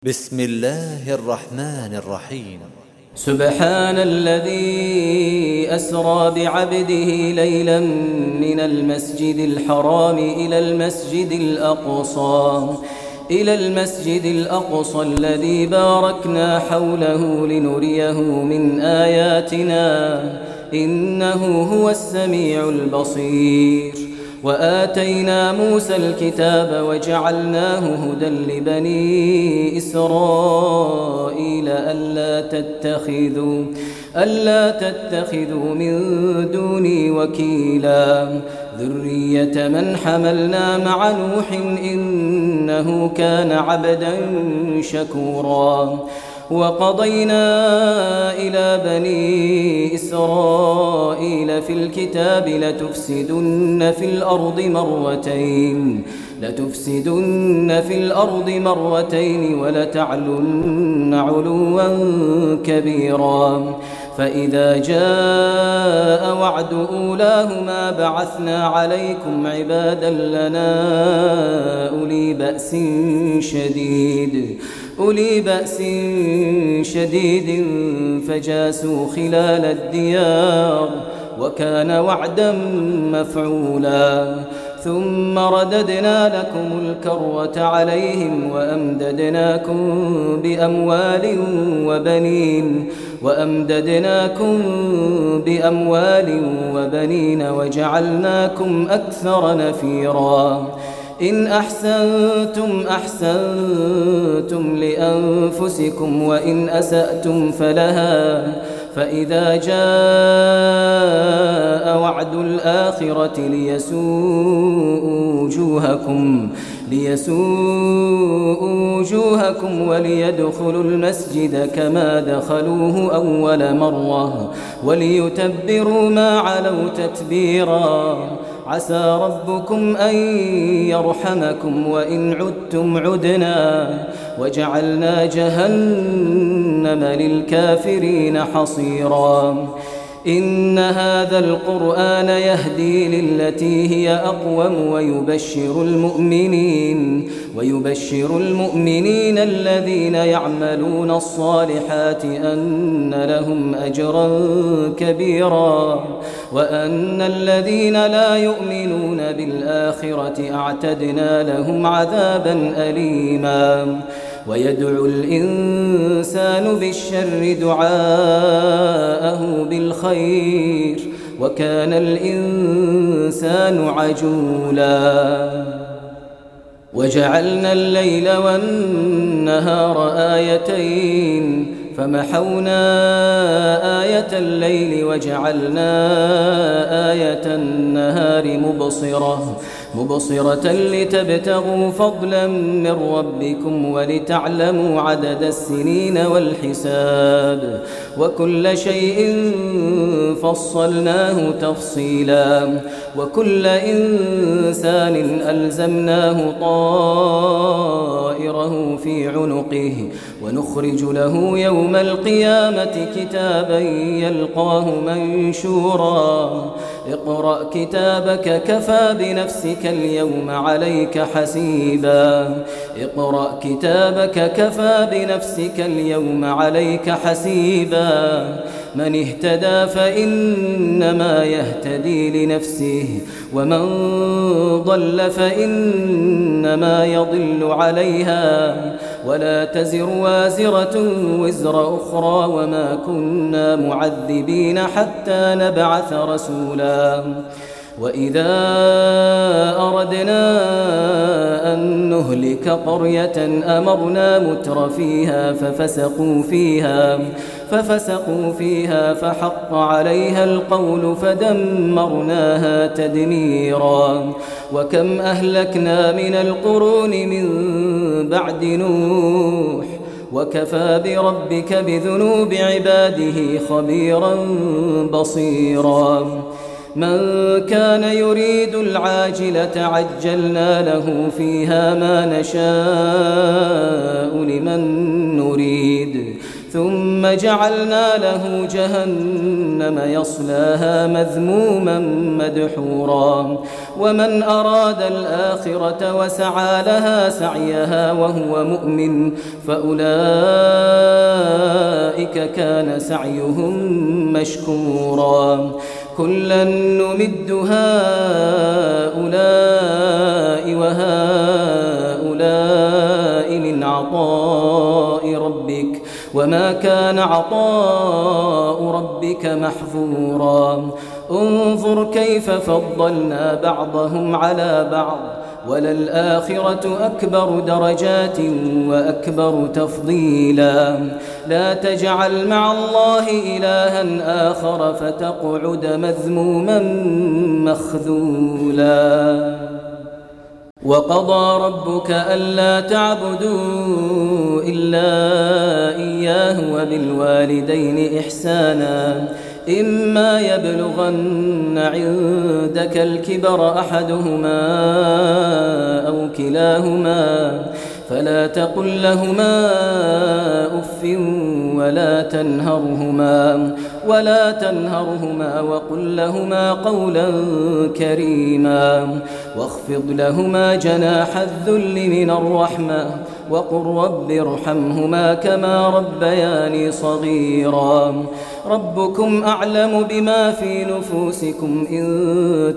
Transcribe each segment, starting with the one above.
بسم الله الرحمن الرحيم. سبحان الذي أسرى بعبده ليلا من المسجد الحرام إلى المسجد الأقصى الذي باركنا حوله لنريه من آياتنا إنه هو السميع البصير. وآتينا موسى الكتاب وجعلناه هدى لبني إسرائيل ألا تتخذوا من دوني وكيلا ذرية من حملنا مع نوح إنه كان عبدا شكورا. وقضينا إلى بني إسرائيل في الكتاب لتفسدن في الأرض مرتين ولتعلن علوا كبيرا. فإذا جاء وعد أولاهما بعثنا عليكم عبادا لنا أولي بأس شديد فجاسوا خلال الديار وكان وعدا مفعولا. ثم رددنا لكم الكرة عليهم وأمددناكم بأموال وبنين وجعلناكم أكثر نفيرا. إن أحسنتم لأنفسكم وإن أسأتم فلها. فإذا جاء وعد الآخرة ليسوءوا وجوهكم وليدخلوا المسجد كما دخلوه أول مرة وليتبروا ما علوا تتبيرا. عسى ربكم أن يرحمكم وإن عدتم عدنا وجعلنا جهنم للكافرين حصيرا. إن هذا القرآن يهدي للتي هي أقوم ويبشر المؤمنين الذين يعملون الصالحات أن لهم أجرا كبيرا وأن الذين لا يؤمنون بالآخرة أعتدنا لهم عذابا أليما. ويدعو الإنسان بالشر دعاءه بالخير وكان الإنسان عجولا. وجعلنا الليل والنهار آيتين فمحونا آية الليل وجعلنا آية النهار مبصرة لتبتغوا فضلا من ربكم ولتعلموا عدد السنين والحساب وكل شيء فصلناه تفصيلا. وكل إنسان ألزمناه طائره في عنقه ونخرج له يوم القيامة كتابا يلقاه منشورا. اقرأ كتابك كفى بنفسك اليوم عليك حسيبا. من اهتدى فإنما يهتدي لنفسه ومن ضل فإنما يضل عليها ولا تزر وازرة وزر أخرى وما كنا معذبين حتى نبعث رسولا. وإذا أردنا أن نهلك قرية أمرنا متر فيها ففسقوا فيها فحق عليها القول فدمرناها تدميرا. وكم أهلكنا من القرون من بعد نوح وكفى بربك بذنوب عباده خبيرا بصيرا. من كان يريد العاجلة عجلنا له فيها ما نشاء لمن نريد ثم جعلنا له جهنم يصلاها مذموما مدحورا ومن أراد الآخرة وسعى لها سعيها وهو مؤمن فأولئك كان سعيهم مشكورا كلا نمد هؤلاء وهؤلاء من عطاء ربك وما كان عطاء ربك محظورا انظر كيف فضلنا بعضهم على بعض وللآخرة أكبر درجات وأكبر تفضيلا لا تجعل مع الله إلها آخر فتقعد مذموما مخذولا وقضى ربك ألا تعبدوا إلا إياه وبالوالدين إحسانا إما يبلغن عندك الكبر أحدهما أو كلاهما فلا تقل لهما أف ولا تنهرهما وقل لهما قولا كريما واخفض لهما جناح الذل من الرحمة وقل رب ارحمهما كما ربياني صغيرا ربكم أعلم بما في نفوسكم إن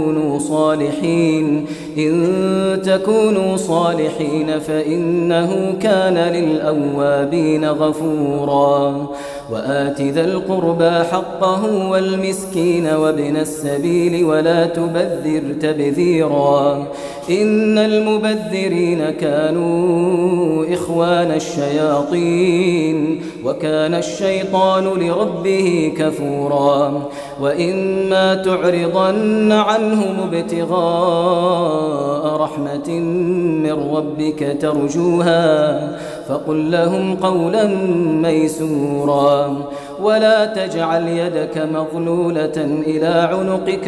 تكونوا صالحين فإنه كان للأوابين غفورا وآت ذا القربى حقه والمسكين وابن السبيل ولا تبذر تبذيرا إن المبذرين كانوا إخوان الشياطين وكان الشيطان لربه كفورا وإما تعرضن عنهم ابتغاء رحمة من ربك ترجوها فقل لهم قولا ميسورا ولا تجعل يدك مغلولة إلى عنقك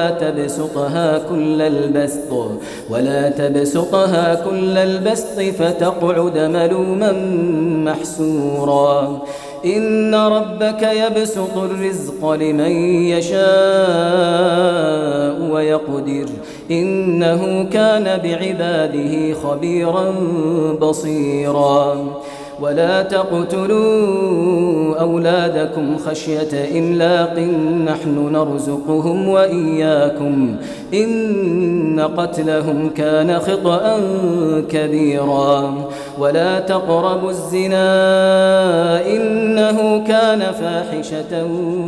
ولا تبسطها كل البسط فتقعد ملوما محسورا إن ربك يبسط الرزق لمن يشاء ويقدر إنه كان بعباده خبيرا بصيرا ولا تقتلوا أولادكم خشية إملاق نحن نرزقهم وإياكم إن قتلهم كان خطأ كبيرا ولا تقربوا الزنا إنه كان فاحشة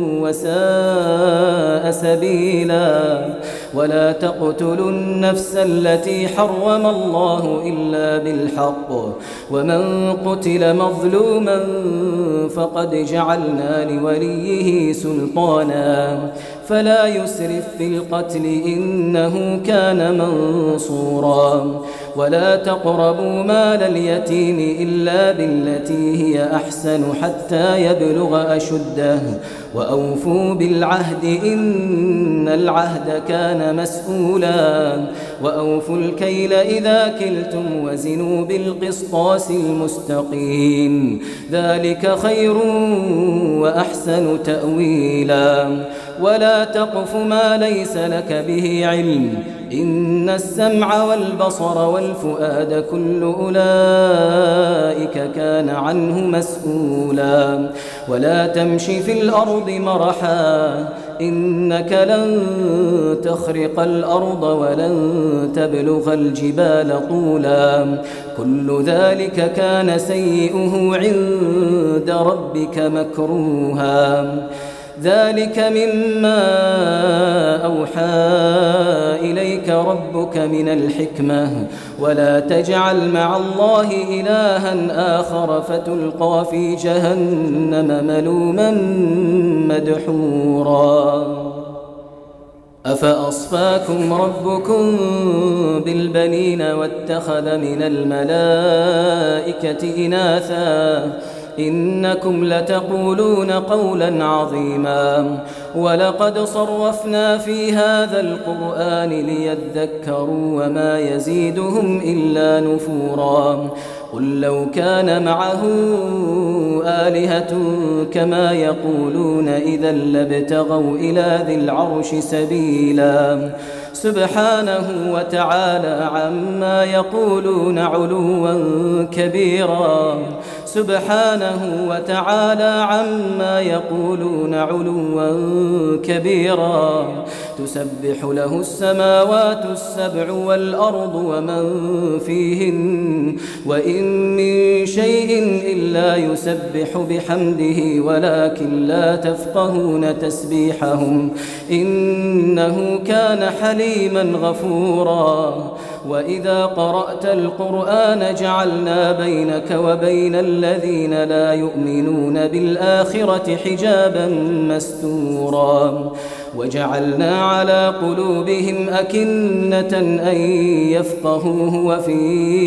وساء سبيلا ولا تقتلوا النفس التي حرم الله إلا بالحق ومن قتل مظلوما فقد جعلنا لوليه سلطانا فلا يسرف في القتل إنه كان منصورا ولا تقربوا مال اليتيم إلا بالتي هي أحسن حتى يبلغ أشده وأوفوا بالعهد إن العهد كان مسؤولا وأوفوا الكيل إذا كلتم وزنوا بالقسطاس المستقيم ذلك خير وأحسن تأويلا ولا تقف ما ليس لك به علم إن السمع والبصر والفؤاد كل أولئك كان عنه مسؤولا ولا تمش في الأرض مرحا إنك لن تخرق الأرض ولن تبلغ الجبال طولا كل ذلك كان سيئه عند ربك مكروها ذلك مما أوحى إليك ربك من الحكمة ولا تجعل مع الله إلها آخر فتلقى في جهنم ملوما مدحورا أفأصفاكم ربكم بالبنين واتخذ من الملائكة إناثا إنكم لتقولون قولا عظيما ولقد صرفنا في هذا القرآن ليذكروا وما يزيدهم إلا نفورا قل لو كان معه آلهة كما يقولون إذا لابتغوا إلى ذي العرش سبيلا سبحانه وتعالى عما يقولون علوا كبيرا سبحانه وتعالى عما يقولون علوا كبيرا تسبح له السماوات السبع والأرض ومن فيهن وإن من شيء إلا يسبح بحمده ولكن لا تفقهون تسبيحهم إنه كان حليما غفورا وإذا قرأت القرآن جعلنا بينك وبين الذين لا يؤمنون بالآخرة حجابا مستورا وجعلنا على قلوبهم أكنة أن يفقهوه وفي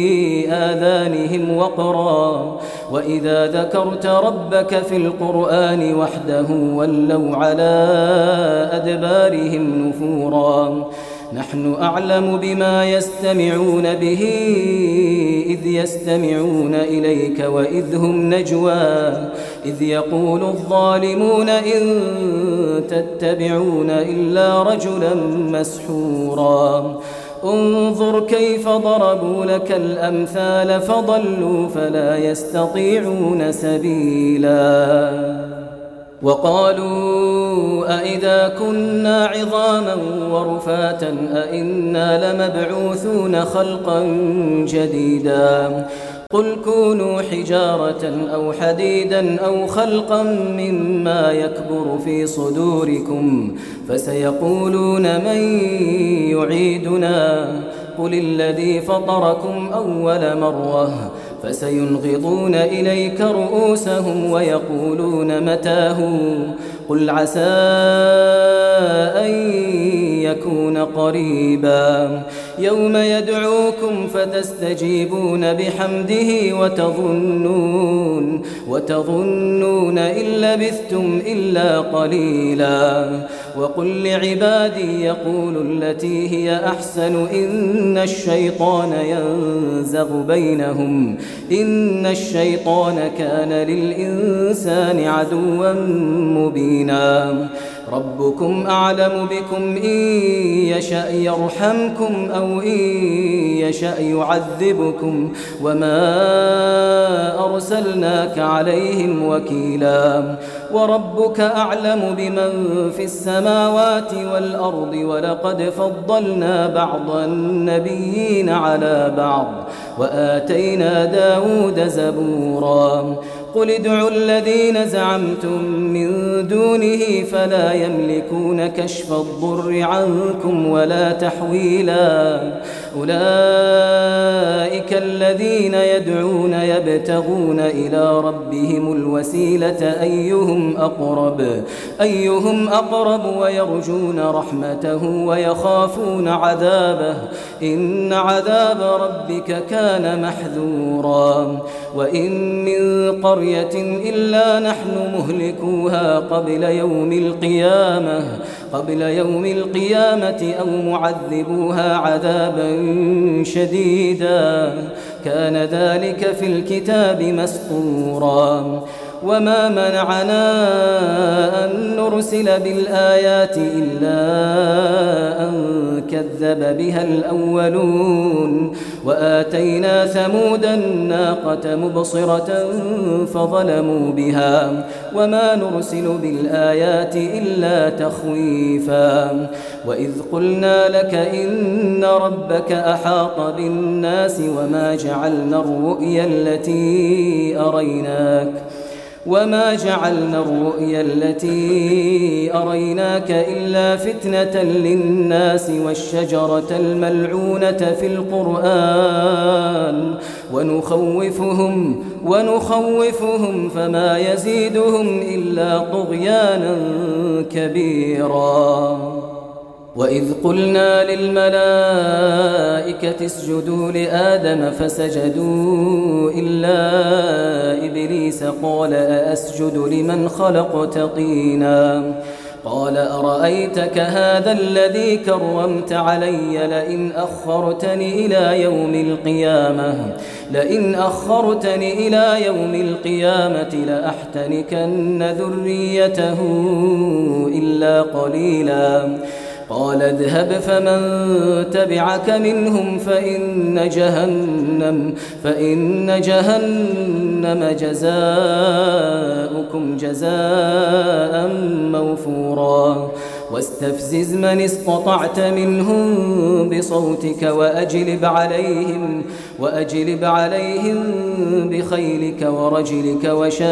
آذانهم وقرا وإذا ذكرت ربك في القرآن وحده ولوا على أدبارهم نفورا نحن أعلم بما يستمعون به إذ يستمعون إليك وإذ هم نجوى إذ يقول الظالمون إن تتبعون إلا رجلا مسحورا انظر كيف ضربوا لك الأمثال فضلوا فلا يستطيعون سبيلا وقالوا أئذا كنا عظاما ورفاتا أئنا لمبعوثون خلقا جديدا قل كونوا حجارة أو حديدا أو خلقا مما يكبر في صدوركم فسيقولون من يعيدنا قل الذي فطركم أول مرة فسينغضون إليك رؤوسهم ويقولون متاه قل عسى أن يكون قريبا يوم يدعوكم فتستجيبون بحمده وتظنون إن لبثتم إلا قليلا وقل لعبادي يقولوا التي هي أحسن إن الشيطان ينزغ بينهم إن الشيطان كان للإنسان عدوا مبينا ربكم أعلم بكم إن يشأ يرحمكم أو إن يشأ يعذبكم وما أرسلناك عليهم وكيلا وربك أعلم بمن في السماوات والأرض ولقد فضلنا بعض النبيين على بعض وآتينا داود زبورا قل ادعوا الذين زعمتم من دونه فلا يملكون كشف الضر عنكم ولا تحويلا أولئك الذين يدعون يبتغون إلى ربهم الوسيلة أيهم أقرب ويرجون رحمته ويخافون عذابه إن عذاب ربك كان محذورا وإن من قرية إلا نحن مهلكوها قبل يوم القيامة أو معذبوها عذابا شديدا كان ذلك في الكتاب مسطورا وما منعنا أن نرسل بالآيات إلا أن كذب بها الأولون وآتينا ثمود الناقة مبصرة فظلموا بها وما نرسل بالآيات إلا تخويفا وإذ قلنا لك إن ربك أحاط بالناس وما جعلنا الرؤيا التي أريناك إلا فتنة للناس والشجرة الملعونة في القرآن ونخوفهم فما يزيدهم إلا طغيانا كبيرا وإذ قلنا للملائكة اسجدوا لآدم فسجدوا إلا إبليس إبليس قال أأسجد لمن خلقت طينا قال أرأيتك هذا الذي كرمت علي لئن أخرتني إلى يوم القيامة لأحتنكن ذريته إلا قليلا قال اذهب فمن تبعك منهم فإن جهنم جزاؤكم جزاء موفورا واستفزز من استطعت منهم بصوتك وأجلب عليهم بخيلك ورجلك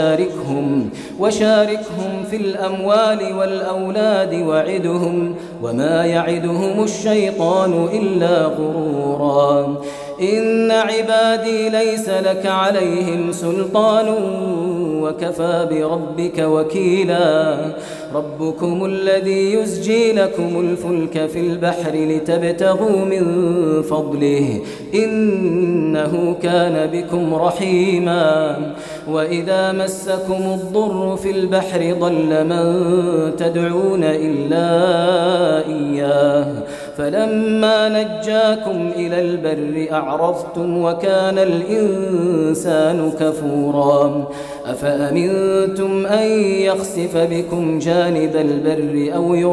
وشاركهم في الأموال والأولاد وعدهم وما يعدهم الشيطان إلا غرورا إن عبادي ليس لك عليهم سلطان وكفى بربك وكيلا ربكم الذي يزجي لكم الفلك في البحر لتبتغوا من فضله إنه كان بكم رحيما وإذا مسكم الضر في البحر ضل من تدعون إلا إياه فلما نجاكم إلى البر أعرضتم وكان الإنسان كفورا أفأمنتم أن يخسف بكم جانب البر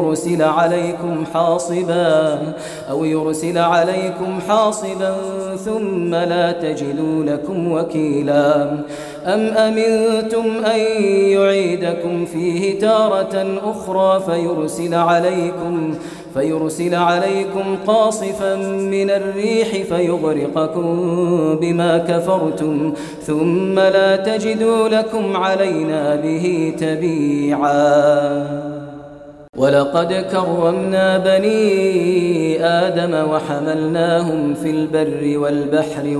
أو يرسل عليكم حاصبا ثم لا تجدوا لكم وكيلا أم أمنتم أن يعيدكم فيه تارة أخرى فيرسل عليكم قاصفا من الريح فيغرقكم بما كفرتم ثم لا تجدوا لكم علينا به تبيعا ولقد كرمنا بني آدم وحملناهم في البر والبحر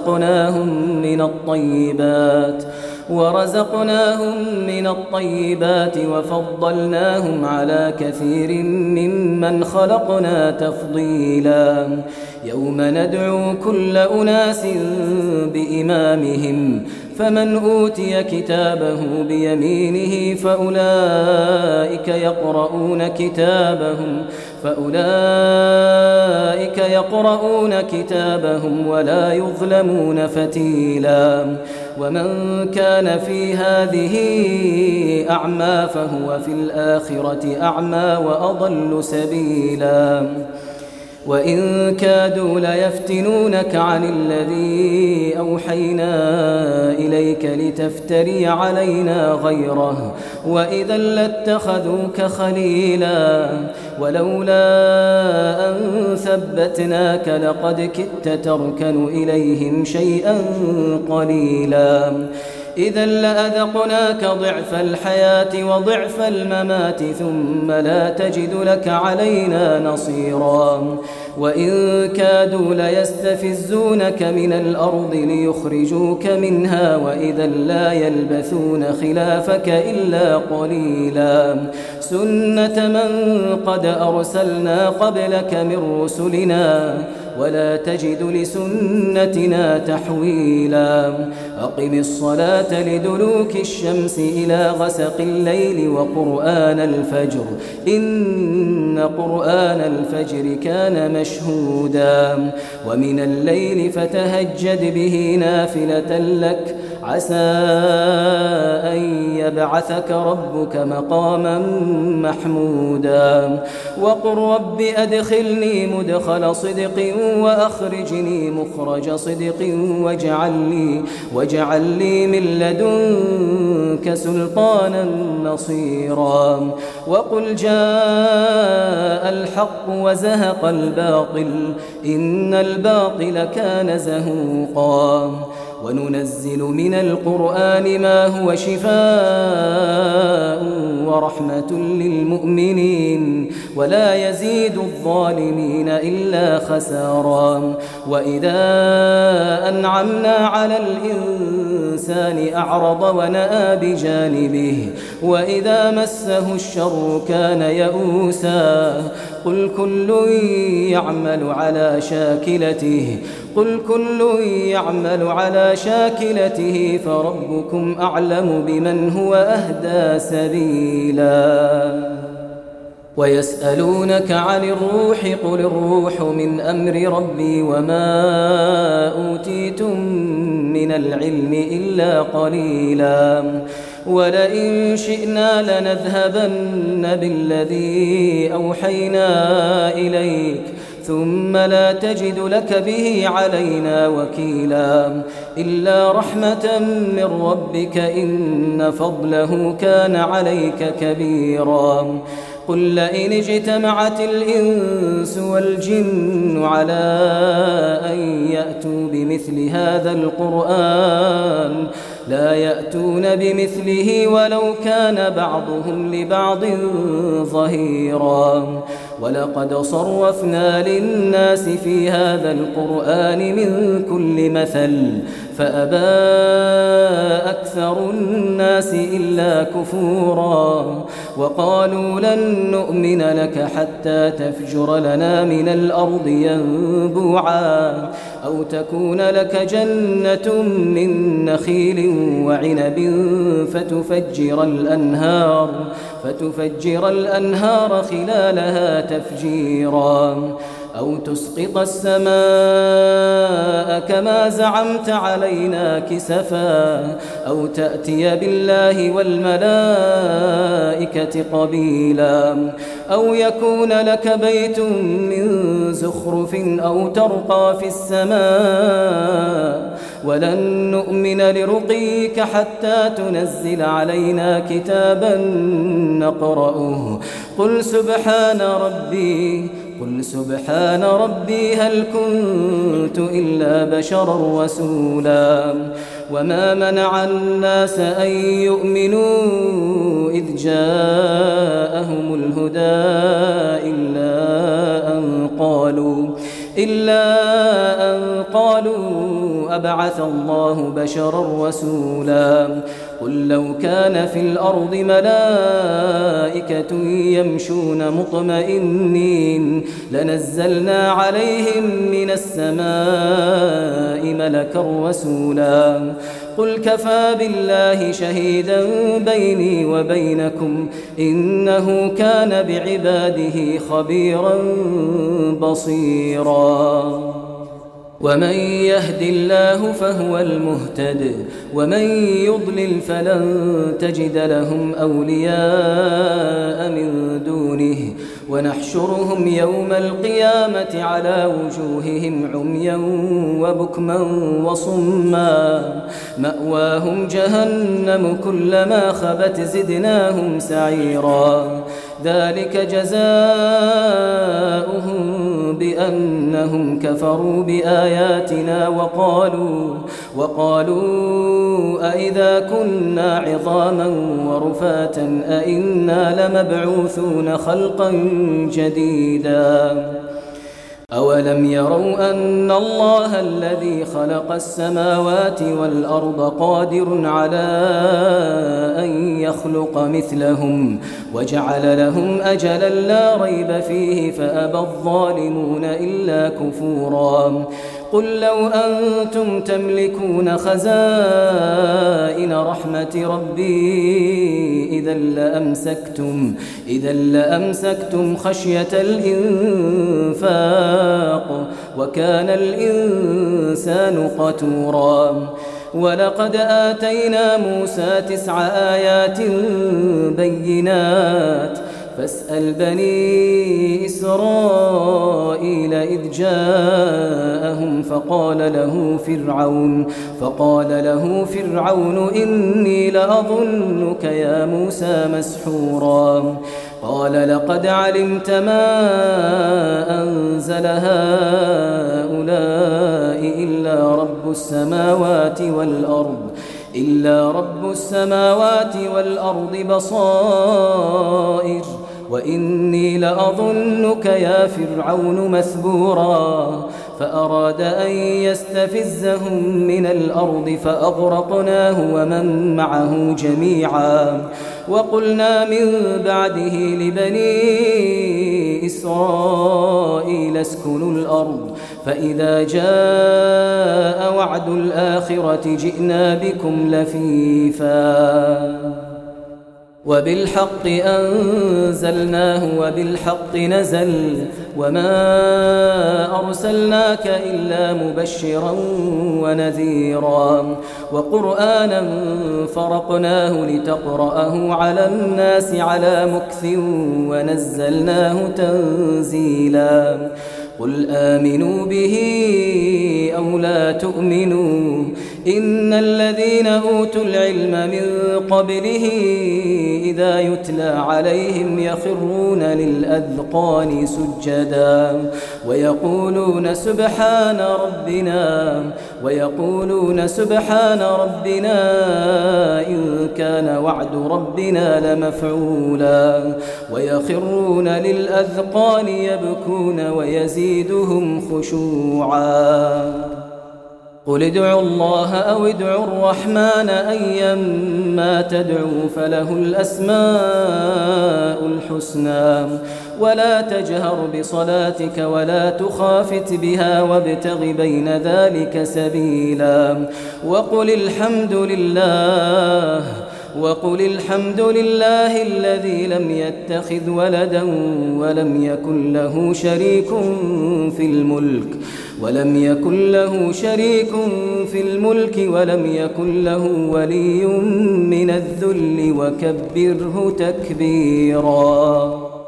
ورزقناهم من الطيبات وفضلناهم على كثير ممن خلقنا تفضيلا يوم ندعو كل أناس بإمامهم فمن أوتي كتابه بيمينه فأولئك يقرؤون كتابهم ولا يظلمون فتيلا ومن كان في هذه أعمى فهو في الآخرة أعمى وأضل سبيلا وإن كادوا ليفتنونك عن الذي أوحينا إليك لتفتري علينا غيره وإذا لاتخذوك خليلا ولولا أن ثبتناك لقد كدت تركن إليهم شيئا قليلا إذا لأذقناك ضعف الحياة وضعف الممات ثم لا تجد لك علينا نصيرا وإن كادوا ليستفزونك من الأرض ليخرجوك منها وإذا لا يلبثون خلافك إلا قليلا سنة من قد أرسلنا قبلك من رسلنا ولا تجد لسنتنا تحويلا أقم الصلاة لدلوك الشمس إلى غسق الليل وقرآن الفجر إن قرآن الفجر كان مشهودا ومن الليل فتهجد به نافلة لك عسى أن يبعثك ربك مقاما محمودا وقل رب أدخلني مدخل صدق وأخرجني مخرج صدق واجعل لي من لدنك سلطانا نصيرا وقل جاء الحق وزهق الباطل إن الباطل كان زهوقا وننزل من القرآن ما هو شفاء ورحمة للمؤمنين ولا يزيد الظالمين إلا خسارا وإذا أنعمنا على الإنسان أعرض ونأى بجانبه وإذا مسه الشر كان يئوسا قل كل يعمل على شاكلته فربكم أعلم بمن هو أهدى سبيلا ويسألونك عن الروح قل الروح من أمر ربي وما أوتيتم من العلم إلا قليلا ولئن شئنا لنذهبن بالذي أوحينا إليك ثم لا تجد لك به علينا وكيلا إلا رحمة من ربك إن فضله كان عليك كبيرا قل لئن اجتمعت الإنس والجن على أن يأتوا بمثل هذا القرآن لا يأتون بمثله ولو كان بعضهم لبعض ظهيرا ولقد صرفنا للناس في هذا القرآن من كل مثل فأبى أكثر الناس إلا كفورا وقالوا لن نؤمن لك حتى تفجر لنا من الأرض ينبوعا أو تكون لك جنة من نخيل وعنب فتفجر الأنهار خلالها تفجيرا أو تسقط السماء كما زعمت علينا كسفا أو تأتي بالله والملائكة قبيلا أو يكون لك بيت من زخرف أو ترقى في السماء ولن نؤمن لرقيك حتى تنزل علينا كتابا نقرأه قل سبحان ربي هل كنت إلا بشرا رسولا وما منع الناس أن يؤمنوا إذ جاءهم الهدى إلا أن قالوا أبعث الله بشرا رسولا قل لو كان في الأرض ملائكة يمشون مطمئنين لنزلنا عليهم من السماء ملكا رسولا قل كفى بالله شهيدا بيني وبينكم إنه كان بعباده خبيرا بصيرا ومن يهد الله فهو المهتد ومن يضلل فلن تجد لهم أولياء من دونه ونحشرهم يوم القيامة على وجوههم عميا وبكما وصما مأواهم جهنم كلما خبت زدناهم سعيرا ذلك جزاؤهم بأنهم كفروا بآياتنا وقالوا أئذا كنا عظاما ورفاتا أئنا لمبعوثون خلقا جديدا أولم يروا أن الله الذي خلق السماوات والأرض قادر على أن يخلق مثلهم وجعل لهم أجلا لا ريب فيه فأبى الظالمون إلا كفورا قل لو أنتم تملكون خزائن رحمة ربي إذا لأمسكتم خشية الإنفاق وكان الإنسان قتورا ولقد آتينا موسى 9 آيات بينات فاسأل بني إسرائيل إذ جاءهم فقال له فرعون إني لأظنك يا موسى مسحورا قال لقد علمت ما أنزل هؤلاء إلا رب السماوات والأرض بصائر وإني لأظنك يا فرعون مثبورا فأراد أن يستفزهم من الأرض فأغرقناه ومن معه جميعا. وقلنا من بعده لبني إسرائيل اسكنوا الأرض فإذا جاء وعد الآخرة جئنا بكم لفيفا وبالحق أنزلناه وبالحق نزل وما أرسلناك إلا مبشرا ونذيرا وقرآنا فرقناه لتقرأه على الناس على مكث ونزلناه تنزيلا قل آمنوا به أو لا تؤمنوا إن الذين أوتوا العلم من قبله إذا يتلى عليهم يخرون للأذقان سجدا ويقولون سبحان ربنا إن كان وعد ربنا لمفعولا ويخرون للأذقان يبكون ويزيدهم خشوعا قل ادعوا الله أو ادعوا الرحمن أيما تدعوا فله الأسماء الحسنى ولا تجهر بصلاتك ولا تخافت بها وابتغ بين ذلك سبيلا وقل الحمد لله الذي لم يتخذ ولدا ولم يكن له شريك في الملك ولم يكن له ولي من الذل وكبره تكبيرا.